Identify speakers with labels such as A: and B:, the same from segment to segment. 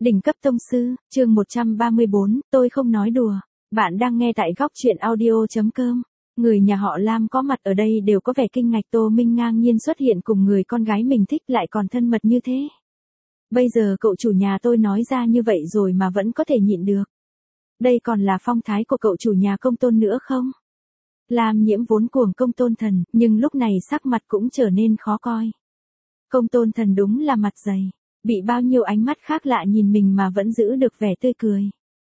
A: Đỉnh cấp tông sư, chương 134, tôi không nói đùa. Bạn đang nghe tại góc truyện audio.com. Người nhà họ Lam có mặt ở đây đều có vẻ kinh ngạc, Tô Minh ngang nhiên xuất hiện cùng người con gái mình thích lại còn thân mật như thế. Bây giờ cậu chủ nhà tôi nói ra như vậy rồi mà vẫn có thể nhịn được. Đây còn là phong thái của cậu chủ nhà Công Tôn nữa không? Lam Nhiễm vốn cuồng Công Tôn Thần, nhưng lúc này sắc mặt cũng trở nên khó coi. Công Tôn Thần đúng là mặt dày. Bị bao nhiêu ánh mắt khác lạ nhìn mình mà vẫn giữ được vẻ tươi cười.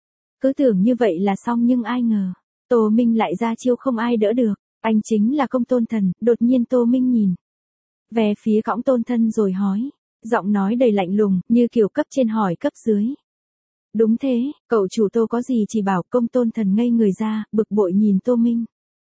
A: Cứ tưởng như vậy là xong nhưng ai ngờ. Tô Minh lại ra chiêu không ai đỡ được. Anh chính là Công Tôn Thần. Đột nhiên Tô Minh nhìn về phía cõng Tôn Thân rồi hỏi. Giọng nói đầy lạnh lùng như kiểu cấp trên hỏi cấp dưới. Đúng thế, cậu chủ Tô có gì chỉ bảo. Công Tôn Thần ngây người ra, bực bội nhìn Tô Minh.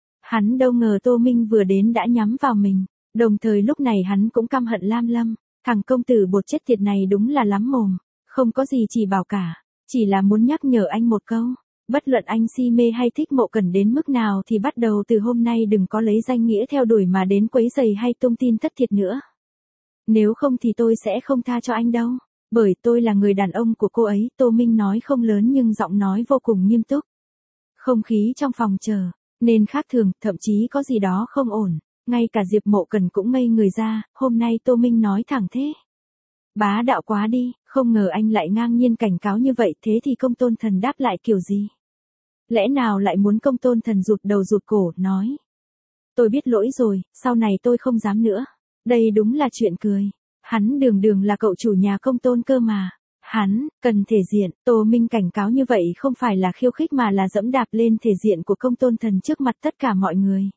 A: Hắn đâu ngờ Tô Minh vừa đến đã nhắm vào mình. Đồng thời lúc này hắn cũng căm hận Lam Lâm. Thằng công tử bột chết tiệt này đúng là lắm mồm, không có gì chỉ bảo cả, chỉ là muốn nhắc nhở anh một câu, bất luận anh si mê hay thích Mộ Cẩn đến mức nào thì bắt đầu từ hôm nay đừng có lấy danh nghĩa theo đuổi mà đến quấy rầy hay tung tin thất thiệt nữa. Nếu không thì tôi sẽ không tha cho anh đâu, bởi tôi là người đàn ông của cô ấy. Tô Minh nói không lớn nhưng giọng nói vô cùng nghiêm túc. Không khí trong phòng chờ nên khác thường, thậm chí có gì đó không ổn. Ngay cả Diệp Mộ Cẩn cũng ngây người ra, hôm nay Tô Minh nói thẳng thế. Bá đạo quá đi, không ngờ anh lại ngang nhiên cảnh cáo như vậy. Thế thì Công Tôn Thần đáp lại kiểu gì? Lẽ nào lại muốn Công Tôn Thần rụt đầu rụt cổ, nói. Tôi biết lỗi rồi, sau này tôi không dám nữa. Đây đúng là chuyện cười. Hắn đường đường là cậu chủ nhà Công Tôn cơ mà. Hắn, cần thể diện. Tô Minh cảnh cáo như vậy không phải là khiêu khích mà là dẫm đạp lên thể diện của Công Tôn Thần trước mặt tất cả mọi người.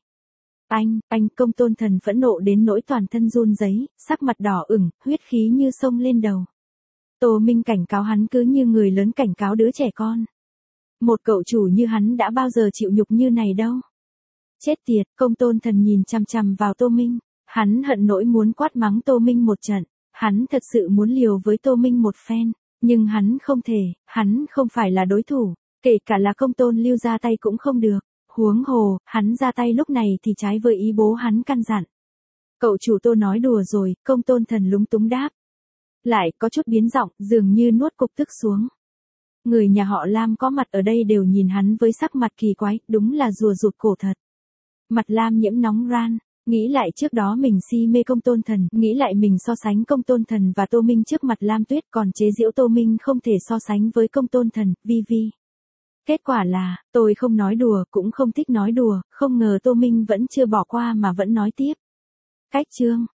A: Anh, Công Tôn Thần phẫn nộ đến nỗi toàn thân run rẩy, sắc mặt đỏ ửng, huyết khí như sông lên đầu. Tô Minh cảnh cáo hắn cứ như người lớn cảnh cáo đứa trẻ con. Một cậu chủ như hắn đã bao giờ chịu nhục như này đâu. Chết tiệt, Công Tôn Thần nhìn chằm chằm vào Tô Minh, hắn hận nỗi muốn quát mắng Tô Minh một trận, hắn thật sự muốn liều với Tô Minh một phen, nhưng hắn không thể, hắn không phải là đối thủ, kể cả là Công Tôn Lưu ra tay cũng không được. Huống hồ, hắn ra tay lúc này thì trái với ý bố hắn căn dặn. Cậu chủ Tô nói đùa rồi, Công Tôn Thần lúng túng đáp. Lại có chút biến giọng, dường như nuốt cục tức xuống. Người nhà họ Lam có mặt ở đây đều nhìn hắn với sắc mặt kỳ quái, đúng là rùa rụt cổ thật. Mặt Lam Nhiễm nóng ran, nghĩ lại trước đó mình si mê Công Tôn Thần, nghĩ lại mình so sánh Công Tôn Thần và Tô Minh trước mặt Lam Tuyết, còn chế giễu Tô Minh không thể so sánh với Công Tôn Thần, vi. Kết quả là, tôi không nói đùa, cũng không thích nói đùa, không ngờ Tô Minh vẫn chưa bỏ qua mà vẫn nói tiếp. Cách chương